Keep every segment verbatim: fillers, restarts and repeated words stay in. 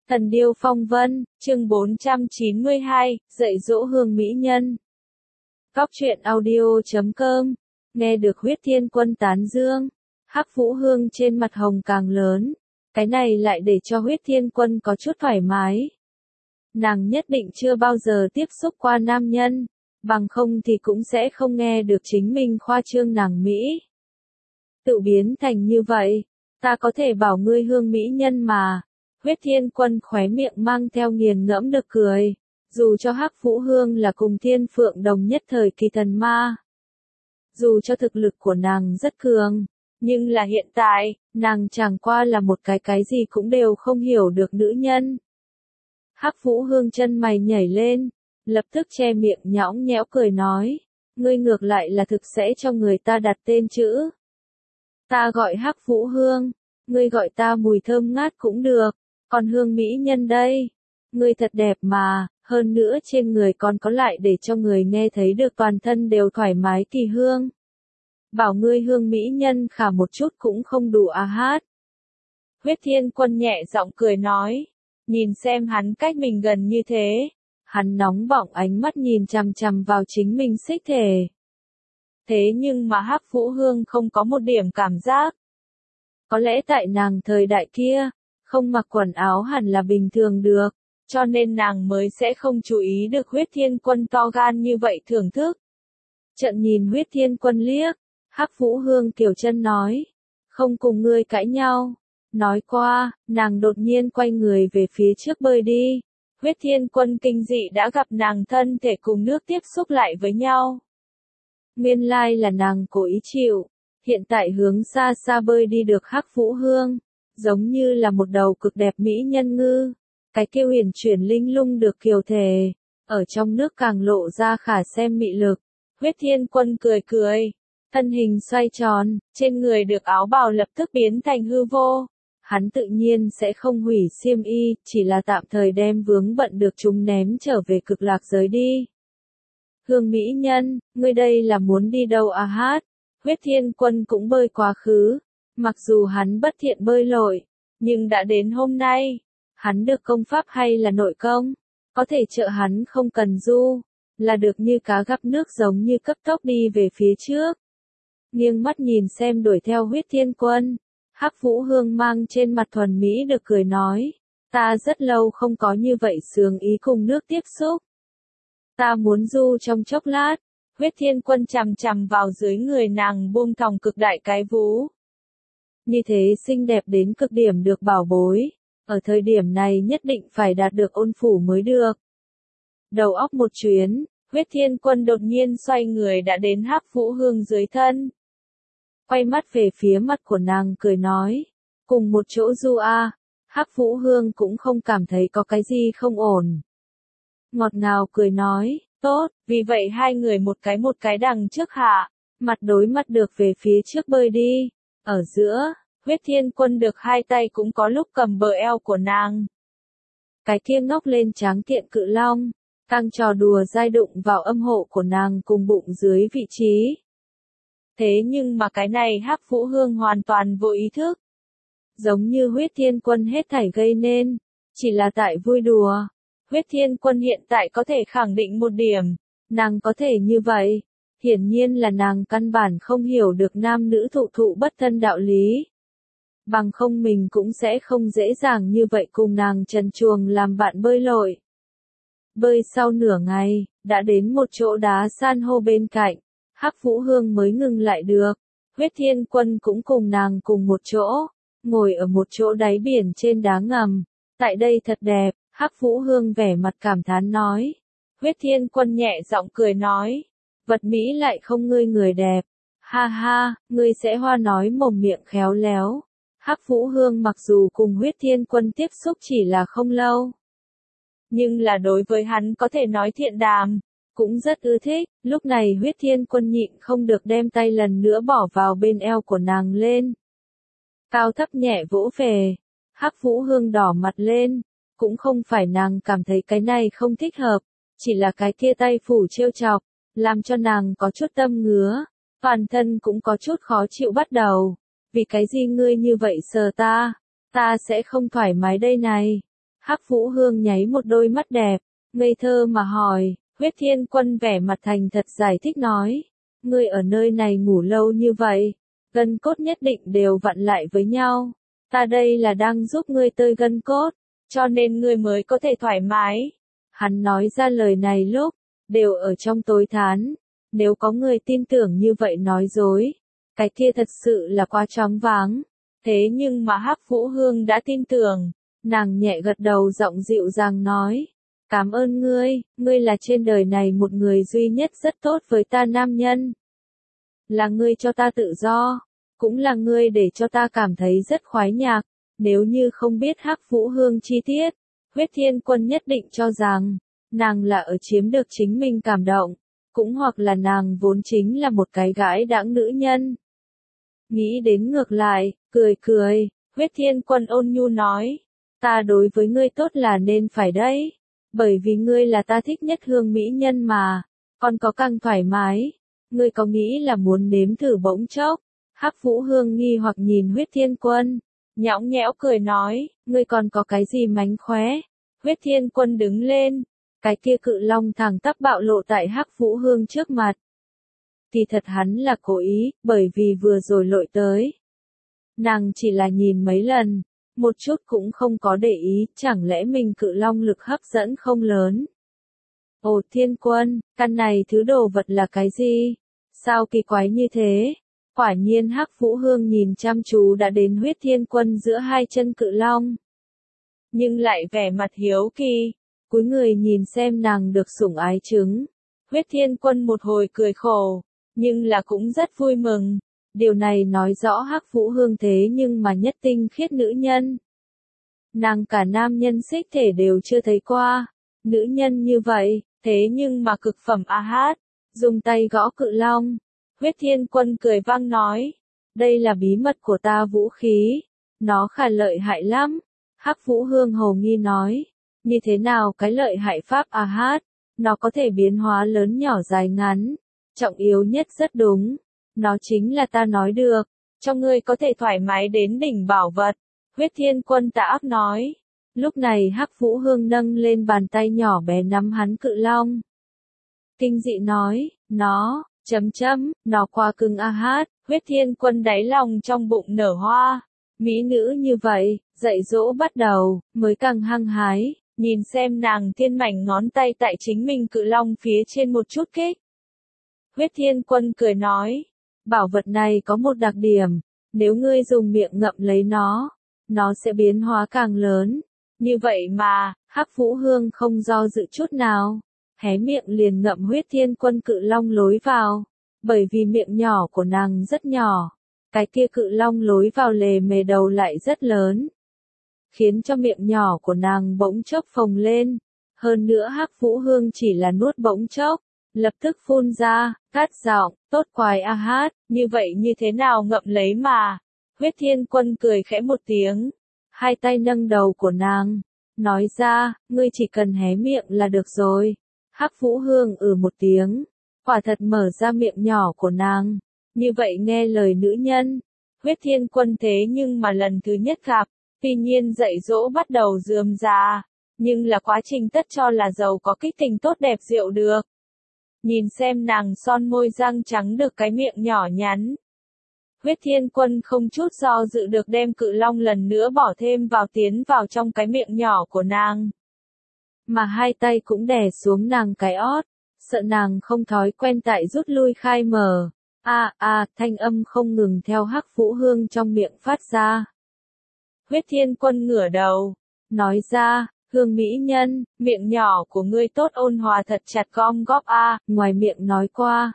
Thần điêu phong vân, chương bốn trăm chín mươi hai, dạy dỗ hương mỹ nhân. Cóc truyện audio chấm com, nghe được Huyết Thiên Quân tán dương, Hắc Vũ Hương trên mặt hồng càng lớn, cái này lại để cho Huyết Thiên Quân có chút thoải mái. Nàng nhất định chưa bao giờ tiếp xúc qua nam nhân, bằng không thì cũng sẽ không nghe được chính mình khoa trương nàng Mỹ. Tự biến thành như vậy, ta có thể bảo ngươi hương mỹ nhân mà. Huyết Thiên Quân khóe miệng mang theo nghiền ngẫm nực cười, dù cho Hắc Vũ Hương là cùng Thiên Phượng đồng nhất thời kỳ thần ma. Dù cho thực lực của nàng rất cường, nhưng là hiện tại, nàng chẳng qua là một cái cái gì cũng đều không hiểu được nữ nhân. Hắc Vũ Hương chân mày nhảy lên, lập tức che miệng nhõng nhẽo cười nói, ngươi ngược lại là thực sẽ cho người ta đặt tên chữ. Ta gọi Hắc Vũ Hương, ngươi gọi ta mùi thơm ngát cũng được. Còn hương mỹ nhân đây, ngươi thật đẹp mà, hơn nữa trên người còn có lại để cho người nghe thấy được toàn thân đều thoải mái kỳ hương. Bảo ngươi hương mỹ nhân khả một chút cũng không đủ à hát. Huyết Thiên Quân nhẹ giọng cười nói, nhìn xem hắn cách mình gần như thế, hắn nóng bỏng ánh mắt nhìn chằm chằm vào chính mình xích thể. Thế nhưng mà Hắc Vũ Hương không có một điểm cảm giác. Có lẽ tại nàng thời đại kia, không mặc quần áo hẳn là bình thường được, cho nên nàng mới sẽ không chú ý được Huyết Thiên Quân to gan như vậy thưởng thức. Trận nhìn Huyết Thiên Quân liếc, Hắc Vũ Hương kiều chân nói, không cùng ngươi cãi nhau. Nói qua, nàng đột nhiên quay người về phía trước bơi đi. Huyết Thiên Quân kinh dị đã gặp nàng thân thể cùng nước tiếp xúc lại với nhau. Nguyên lai là nàng cố ý chịu, hiện tại hướng xa xa bơi đi được Hắc Vũ Hương. Giống như là một đầu cực đẹp mỹ nhân ngư, cái kia huyền chuyển linh lung được kiều thể, ở trong nước càng lộ ra khả xem mị lực. Huyết Thiên Quân cười cười, thân hình xoay tròn, trên người được áo bào lập tức biến thành hư vô. Hắn tự nhiên sẽ không hủy xiêm y, chỉ là tạm thời đem vướng bận được chúng ném trở về cực lạc giới đi. Hương mỹ nhân, ngươi đây là muốn đi đâu à hát? Huyết Thiên Quân cũng bơi quá khứ. Mặc dù hắn bất thiện bơi lội, nhưng đã đến hôm nay, hắn được công pháp hay là nội công, có thể trợ hắn không cần du, là được như cá gặp nước giống như cấp tốc đi về phía trước. Nghiêng mắt nhìn xem đuổi theo Huyết Thiên Quân, Hắc Vũ Hương mang trên mặt thuần mỹ được cười nói, ta rất lâu không có như vậy sướng ý cùng nước tiếp xúc. Ta muốn du trong chốc lát. Huyết Thiên Quân chằm chằm vào dưới người nàng buông thòng cực đại cái vú. Như thế xinh đẹp đến cực điểm được bảo bối, ở thời điểm này nhất định phải đạt được ôn phủ mới được. Đầu óc một chuyến, Huyết Thiên Quân đột nhiên xoay người đã đến Hắc Vũ Hương dưới thân. Quay mắt về phía mặt của nàng cười nói, cùng một chỗ du a. Hắc Vũ Hương cũng không cảm thấy có cái gì không ổn. Ngọt ngào cười nói, tốt, vì vậy hai người một cái một cái đằng trước hạ, mặt đối mặt được về phía trước bơi đi. Ở giữa, Huyết Thiên Quân được hai tay cũng có lúc cầm bờ eo của nàng. Cái kia ngóc lên tráng kiện cự long, căng trò đùa dai đụng vào âm hộ của nàng cùng bụng dưới vị trí. Thế nhưng mà cái này Hắc Vũ Hương hoàn toàn vô ý thức. Giống như Huyết Thiên Quân hết thảy gây nên, chỉ là tại vui đùa. Huyết Thiên Quân hiện tại có thể khẳng định một điểm, nàng có thể như vậy. Hiển nhiên là nàng căn bản không hiểu được nam nữ thụ thụ bất thân đạo lý. Bằng không mình cũng sẽ không dễ dàng như vậy cùng nàng trần truồng làm bạn bơi lội. Bơi sau nửa ngày, đã đến một chỗ đá san hô bên cạnh, Hắc Vũ Hương mới ngừng lại được. Huyết Thiên Quân cũng cùng nàng cùng một chỗ, ngồi ở một chỗ đáy biển trên đá ngầm. Tại đây thật đẹp, Hắc Vũ Hương vẻ mặt cảm thán nói. Huyết Thiên Quân nhẹ giọng cười nói. Vật Mỹ lại không ngươi người đẹp. Ha ha, ngươi sẽ hoa nói mồm miệng khéo léo. Hắc Vũ Hương mặc dù cùng Huyết Thiên Quân tiếp xúc chỉ là không lâu, nhưng là đối với hắn có thể nói thiện đàm, cũng rất ưa thích. Lúc này Huyết Thiên Quân nhịn không được đem tay lần nữa bỏ vào bên eo của nàng lên. Cao thấp nhẹ vỗ về, Hắc Vũ Hương đỏ mặt lên, cũng không phải nàng cảm thấy cái này không thích hợp, chỉ là cái kia tay phủ trêu chọc, làm cho nàng có chút tâm ngứa, toàn thân cũng có chút khó chịu bắt đầu. Vì cái gì ngươi như vậy sờ ta, ta sẽ không thoải mái đây này. Hắc Vũ Hương nháy một đôi mắt đẹp, ngây thơ mà hỏi, Huyết Thiên Quân vẻ mặt thành thật giải thích nói, ngươi ở nơi này ngủ lâu như vậy, gân cốt nhất định đều vặn lại với nhau, ta đây là đang giúp ngươi tơi gân cốt, cho nên ngươi mới có thể thoải mái. Hắn nói ra lời này lúc, đều ở trong tối thán, nếu có người tin tưởng như vậy nói dối, cái kia thật sự là quá choáng váng, thế nhưng mà Hắc Vũ Hương đã tin tưởng, nàng nhẹ gật đầu giọng dịu dàng nói, cảm ơn ngươi, ngươi là trên đời này một người duy nhất rất tốt với ta nam nhân. Là ngươi cho ta tự do, cũng là ngươi để cho ta cảm thấy rất khoái nhạc, nếu như không biết Hắc Vũ Hương chi tiết, Huyết Thiên Quân nhất định cho rằng, nàng là ở chiếm được chính mình cảm động, cũng hoặc là nàng vốn chính là một cái gái đãng nữ nhân. Nghĩ đến ngược lại, cười cười, Huyết Thiên Quân ôn nhu nói, ta đối với ngươi tốt là nên phải đấy, bởi vì ngươi là ta thích nhất hương mỹ nhân mà, còn có càng thoải mái, ngươi có nghĩ là muốn nếm thử bỗng chốc. Hắc Vũ Hương nghi hoặc nhìn Huyết Thiên Quân, nhõng nhẽo cười nói, ngươi còn có cái gì mánh khóe? Huyết Thiên Quân đứng lên, cái kia cự long thẳng tắp bạo lộ tại Hắc Vũ Hương trước mặt. Thì thật hắn là cố ý, bởi vì vừa rồi lội tới. Nàng chỉ là nhìn mấy lần, một chút cũng không có để ý, chẳng lẽ mình cự long lực hấp dẫn không lớn. Ồ Thiên Quân, căn này thứ đồ vật là cái gì? Sao kỳ quái như thế? Quả nhiên Hắc Vũ Hương nhìn chăm chú đã đến Huyết Thiên Quân giữa hai chân cự long. Nhưng lại vẻ mặt hiếu kỳ, cúi người nhìn xem nàng được sủng ái trứng. Huyết Thiên Quân một hồi cười khổ, nhưng là cũng rất vui mừng. Điều này nói rõ Hắc Vũ Hương thế nhưng mà nhất tinh khiết nữ nhân. Nàng cả nam nhân xích thể đều chưa thấy qua. Nữ nhân như vậy, thế nhưng mà cực phẩm a hát, dùng tay gõ cự long. Huyết Thiên Quân cười vang nói, đây là bí mật của ta vũ khí, nó khá lợi hại lắm. Hắc Vũ Hương hồ nghi nói, như thế nào cái lợi hại pháp a hát, nó có thể biến hóa lớn nhỏ dài ngắn, trọng yếu nhất rất đúng, nó chính là ta nói được, cho ngươi có thể thoải mái đến đỉnh bảo vật. Huyết Thiên Quân tà ác nói, lúc này Hắc Vũ Hương nâng lên bàn tay nhỏ bé nắm hắn cự long. Kinh dị nói, nó, chấm chấm, nó qua cưng a hát, Huyết Thiên Quân đáy lòng trong bụng nở hoa. Mỹ nữ như vậy, dạy dỗ bắt đầu, mới càng hăng hái, nhìn xem nàng thiên mảnh ngón tay tại chính mình cự long phía trên một chút kích. Huyết Thiên Quân cười nói, bảo vật này có một đặc điểm, nếu ngươi dùng miệng ngậm lấy nó, nó sẽ biến hóa càng lớn. Như vậy mà, Hắc Vũ Hương không do dự chút nào, hé miệng liền ngậm Huyết Thiên Quân cự long lối vào, bởi vì miệng nhỏ của nàng rất nhỏ. Cái kia cự long lối vào lề mề đầu lại rất lớn, khiến cho miệng nhỏ của nàng bỗng chốc phồng lên. Hơn nữa Hắc Vũ Hương chỉ là nuốt bỗng chốc, lập tức phun ra, cắt giọng, tốt quái a hát, như vậy như thế nào ngậm lấy mà. Huyết Thiên Quân cười khẽ một tiếng, hai tay nâng đầu của nàng, nói ra, ngươi chỉ cần hé miệng là được rồi. Hắc Vũ Hương ừ một tiếng, quả thật mở ra miệng nhỏ của nàng. Như vậy nghe lời nữ nhân, Huyết Thiên Quân thế nhưng mà lần thứ nhất gặp, tuy nhiên dạy dỗ bắt đầu rườm rà, nhưng là quá trình tất cho là giàu có kích tình tốt đẹp diệu được. Nhìn xem nàng son môi răng trắng được cái miệng nhỏ nhắn. Huyết Thiên Quân không chút do dự được đem cự long lần nữa bỏ thêm vào tiến vào trong cái miệng nhỏ của nàng. Mà hai tay cũng đè xuống nàng cái ót, sợ nàng không thói quen tại rút lui khai mở. A a, thanh âm không ngừng theo Hắc Vũ Hương trong miệng phát ra. Huyết Thiên Quân ngửa đầu, nói ra, Hương mỹ nhân, miệng nhỏ của ngươi tốt ôn hòa thật chặt gom góp a, ngoài miệng nói qua.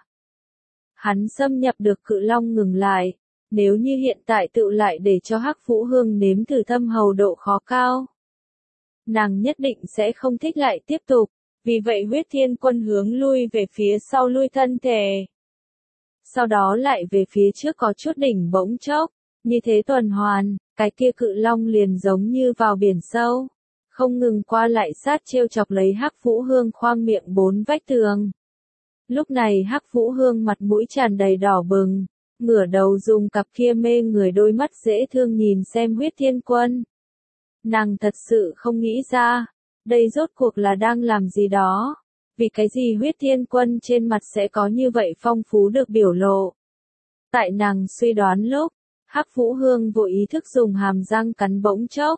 Hắn xâm nhập được cự long ngừng lại, nếu như hiện tại tự lại để cho Hắc Vũ Hương nếm thử thâm hầu độ khó cao. Nàng nhất định sẽ không thích lại tiếp tục, vì vậy Huyết Thiên Quân hướng lui về phía sau lui thân thể. Sau đó lại về phía trước có chút đỉnh bỗng chốc, như thế tuần hoàn, cái kia cự long liền giống như vào biển sâu, không ngừng qua lại sát trêu chọc lấy Hắc Vũ Hương khoang miệng bốn vách tường. Lúc này Hắc Vũ Hương mặt mũi tràn đầy đỏ bừng, ngửa đầu dùng cặp kia mê người đôi mắt dễ thương nhìn xem Huyết Thiên Quân. Nàng thật sự không nghĩ ra, đây rốt cuộc là đang làm gì đó. Vì cái gì huyết thiên quân trên mặt sẽ có như vậy phong phú được biểu lộ. Tại nàng suy đoán lúc, Hắc Vũ Hương vô ý thức dùng hàm răng cắn bỗng chốc.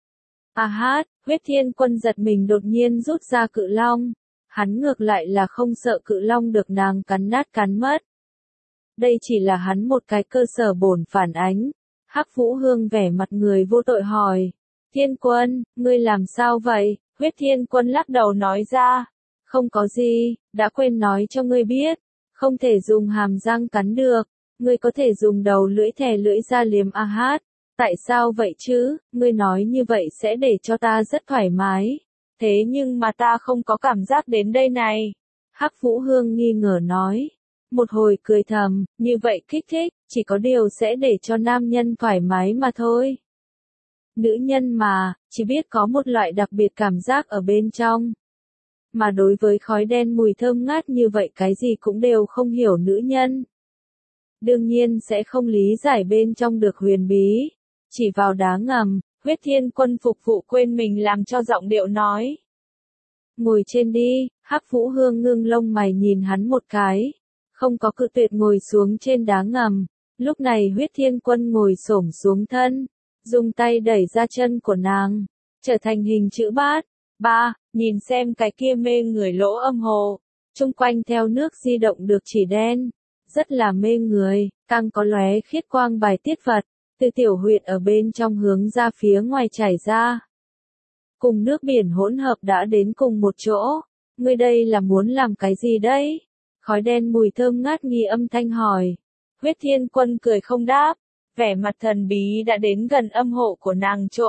À hát, huyết thiên quân giật mình đột nhiên rút ra cự long. Hắn ngược lại là không sợ cự long được nàng cắn nát cắn mất. Đây chỉ là hắn một cái cơ sở bổn phản ánh. Hắc Vũ Hương vẻ mặt người vô tội hỏi. Thiên quân, ngươi làm sao vậy? Huyết thiên quân lắc đầu nói ra. Không có gì, đã quên nói cho ngươi biết. Không thể dùng hàm răng cắn được. Ngươi có thể dùng đầu lưỡi thè lưỡi ra liếm a hát. Tại sao vậy chứ? Ngươi nói như vậy sẽ để cho ta rất thoải mái. Thế nhưng mà ta không có cảm giác đến đây này. Hắc Vũ Hương nghi ngờ nói. Một hồi cười thầm, như vậy kích thích, chỉ có điều sẽ để cho nam nhân thoải mái mà thôi. Nữ nhân mà, chỉ biết có một loại đặc biệt cảm giác ở bên trong. Mà đối với khói đen mùi thơm ngát như vậy cái gì cũng đều không hiểu nữ nhân. Đương nhiên sẽ không lý giải bên trong được huyền bí. Chỉ vào đá ngầm, huyết thiên quân phục vụ quên mình làm cho giọng điệu nói. Ngồi trên đi, Hắc Vũ Hương ngưng lông mày nhìn hắn một cái. Không có cự tuyệt ngồi xuống trên đá ngầm. Lúc này huyết thiên quân ngồi xổm xuống thân. Dùng tay đẩy ra chân của nàng. Trở thành hình chữ bát. Ba, nhìn xem cái kia mê người lỗ âm hồ. Trung quanh theo nước di động được chỉ đen. Rất là mê người, càng có lóe khiết quang bài tiết vật. Từ tiểu huyệt ở bên trong hướng ra phía ngoài chảy ra. Cùng nước biển hỗn hợp đã đến cùng một chỗ. Ngươi đây là muốn làm cái gì đấy? Khói đen mùi thơm ngát nghi âm thanh hỏi. Huyết thiên quân cười không đáp. Vẻ mặt thần bí đã đến gần âm hộ của nàng chỗ.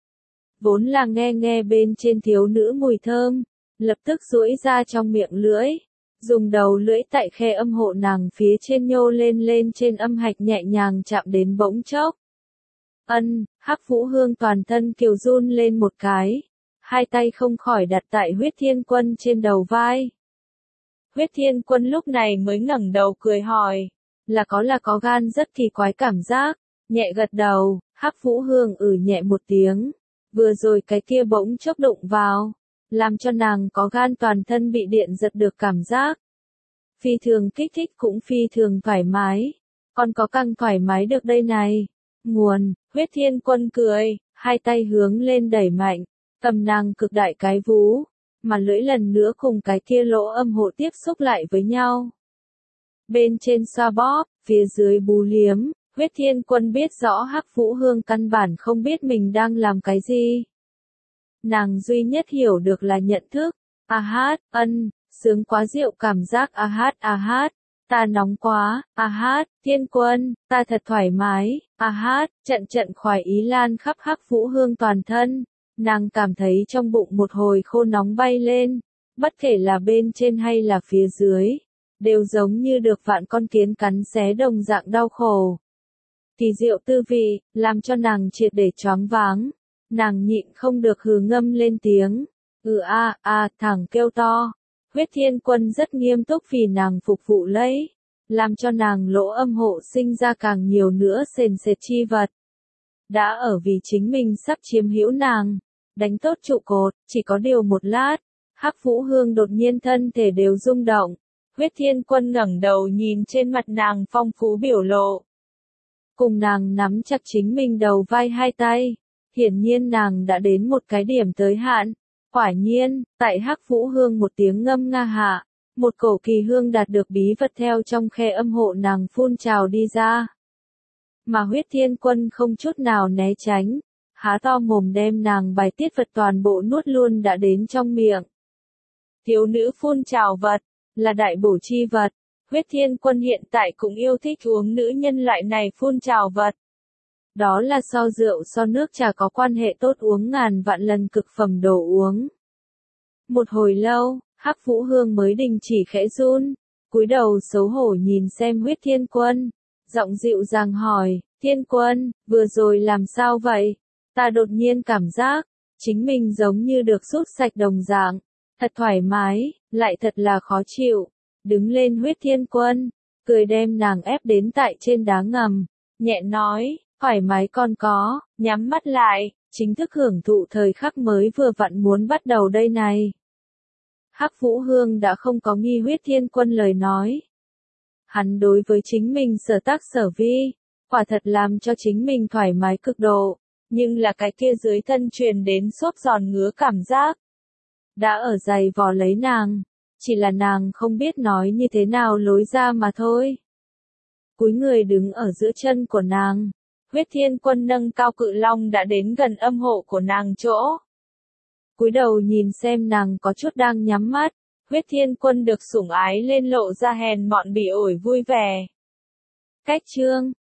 Vốn là nghe nghe bên trên thiếu nữ mùi thơm. Lập tức duỗi ra trong miệng lưỡi. Dùng đầu lưỡi tại khe âm hộ nàng phía trên nhô lên lên trên âm hạch nhẹ nhàng chạm đến bỗng chốc. Ân, Hắc Vũ Hương toàn thân kiều run lên một cái. Hai tay không khỏi đặt tại huyết thiên quân trên đầu vai. Huyết thiên quân lúc này mới ngẩng đầu cười hỏi. Là có là có gan rất kỳ quái cảm giác. Nhẹ gật đầu, Hắc Vũ Hương ử nhẹ một tiếng. Vừa rồi cái kia bỗng chốc đụng vào. Làm cho nàng có gan toàn thân bị điện giật được cảm giác. Phi thường kích thích cũng phi thường thoải mái. Còn có càng thoải mái được đây này. Nguồn, huyết thiên quân cười, hai tay hướng lên đẩy mạnh, cầm nàng cực đại cái vú, mà lưỡi lần nữa cùng cái kia lỗ âm hộ tiếp xúc lại với nhau. Bên trên xoa bóp, phía dưới bú liếm, huyết thiên quân biết rõ Hắc Vũ Hương căn bản không biết mình đang làm cái gì. Nàng duy nhất hiểu được là nhận thức, a hát, ân, sướng quá rượu cảm giác a hát a hát, ta nóng quá, a hát, thiên quân, ta thật thoải mái, a hát, trận trận khoái ý lan khắp Hắc Vũ Hương toàn thân, nàng cảm thấy trong bụng một hồi khô nóng bay lên, bất kể là bên trên hay là phía dưới, đều giống như được vạn con kiến cắn xé đồng dạng đau khổ. Kỳ diệu tư vị, làm cho nàng triệt để choáng váng. Nàng nhịn không được hừ ngâm lên tiếng. Ừ a a thẳng kêu to. Huyết thiên quân rất nghiêm túc vì nàng phục vụ lấy. Làm cho nàng lỗ âm hộ sinh ra càng nhiều nữa sền sệt chi vật. Đã ở vì chính mình sắp chiếm hữu nàng. Đánh tốt trụ cột, chỉ có điều một lát. Hắc Vũ Hương đột nhiên thân thể đều rung động. Huyết thiên quân ngẩng đầu nhìn trên mặt nàng phong phú biểu lộ. Cùng nàng nắm chặt chính mình đầu vai hai tay. Hiển nhiên nàng đã đến một cái điểm tới hạn. Quả nhiên, tại Hắc Vũ Hương một tiếng ngâm nga hạ, một cổ kỳ hương đạt được bí vật theo trong khe âm hộ nàng phun trào đi ra. Mà huyết thiên quân không chút nào né tránh, há to mồm đem nàng bài tiết vật toàn bộ nuốt luôn đã đến trong miệng. Thiếu nữ phun trào vật, là đại bổ chi vật, huyết thiên quân hiện tại cũng yêu thích uống nữ nhân loại này phun trào vật. Đó là so rượu so nước trà có quan hệ tốt uống ngàn vạn lần cực phẩm đồ uống. Một hồi lâu, Hắc Vũ Hương mới đình chỉ khẽ run, cúi đầu xấu hổ nhìn xem huyết thiên quân, giọng dịu dàng hỏi, thiên quân, vừa rồi làm sao vậy? Ta đột nhiên cảm giác, chính mình giống như được rút sạch đồng dạng, thật thoải mái, lại thật là khó chịu. Đứng lên huyết thiên quân, cười đem nàng ép đến tại trên đá ngầm, nhẹ nói, thoải mái còn có, nhắm mắt lại, chính thức hưởng thụ thời khắc mới vừa vặn muốn bắt đầu đây này. Hắc Vũ Hương đã không có nghi Huyết Thiên Quân lời nói. Hắn đối với chính mình sở tác sở vi, quả thật làm cho chính mình thoải mái cực độ, nhưng là cái kia dưới thân truyền đến xốp giòn ngứa cảm giác. Đã ở giày vò lấy nàng, chỉ là nàng không biết nói như thế nào lối ra mà thôi. Cúi người đứng ở giữa chân của nàng, Huyết Thiên Quân nâng cao cự long đã đến gần âm hộ của nàng chỗ. Cúi đầu nhìn xem nàng có chút đang nhắm mắt, Huyết Thiên Quân được sủng ái lên lộ ra hèn mọn bỉ ổi vui vẻ. Cách chương